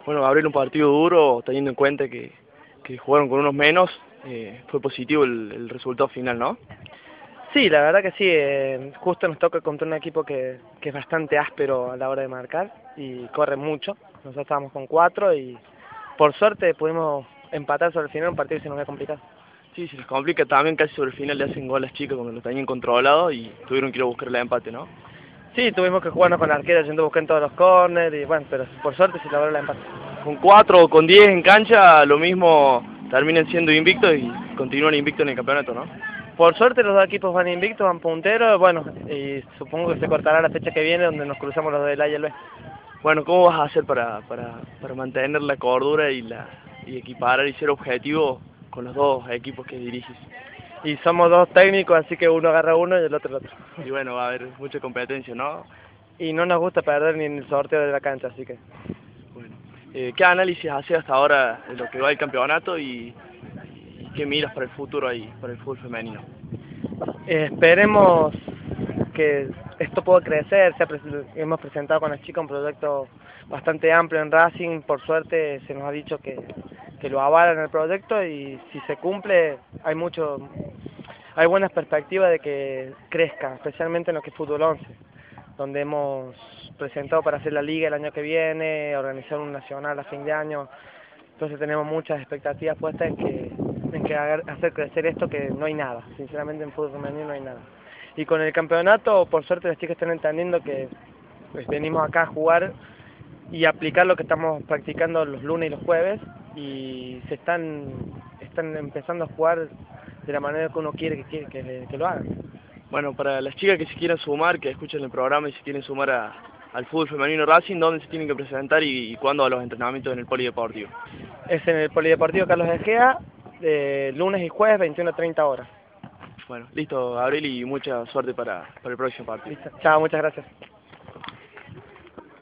Bueno, abrir un partido duro, teniendo en cuenta que jugaron con unos menos, fue positivo el resultado final, ¿no? Sí, la verdad que sí, justo nos toca contra un equipo que es bastante áspero a la hora de marcar y corre mucho. Nosotros estábamos con 4 y por suerte pudimos empatar sobre el final un partido que se nos había complicado. Sí, se les complica también, casi sobre el final le hacen gol a las chicas cuando lo tenían controlado y tuvieron que ir a buscar el empate, ¿no? Sí, tuvimos que jugarnos con arquero, yendo a buscar en todos los corners y bueno, pero por suerte se logró el empate. Con 4 o con 10 en cancha, lo mismo terminan siendo invictos y continúan invictos en el campeonato, ¿no? Por suerte los dos equipos van invictos, van punteros, bueno, y supongo que se cortará la fecha que viene donde nos cruzamos los del A y el B. Bueno, ¿cómo vas a hacer para mantener la cordura y equiparar y ser objetivo con los dos equipos que diriges? Y somos dos técnicos, así que uno agarra uno y el otro el otro. Y bueno, va a haber mucha competencia, ¿no? Y no nos gusta perder ni en el sorteo de la cancha, así que... Bueno, ¿qué análisis haces hasta ahora de lo que va el campeonato y qué miras para el futuro ahí, para el fútbol femenino? Esperemos que esto pueda crecer. Hemos presentado con las chicas un proyecto bastante amplio en Racing. Por suerte se nos ha dicho que lo avalan el proyecto y si se cumple hay buenas perspectivas de que crezca, especialmente en lo que es fútbol 11, donde hemos presentado para hacer la liga el año que viene, organizar un nacional a fin de año. Entonces tenemos muchas expectativas puestas en que hacer crecer esto, que no hay nada, sinceramente en fútbol femenino no hay nada. Y con el campeonato, por suerte las chicas están entendiendo que pues, venimos acá a jugar y aplicar lo que estamos practicando los lunes y los jueves y están empezando a jugar de la manera que uno quiere que lo hagan. Bueno, para las chicas que se quieran sumar, que escuchen el programa y se quieren sumar al fútbol femenino Racing, ¿dónde se tienen que presentar y cuándo a los entrenamientos en el polideportivo? Es en el Polideportivo Carlos Egea, lunes y jueves, 21 a 30 horas. Bueno, listo, Gabriel, y mucha suerte para el próximo partido. Listo. Chao, muchas gracias.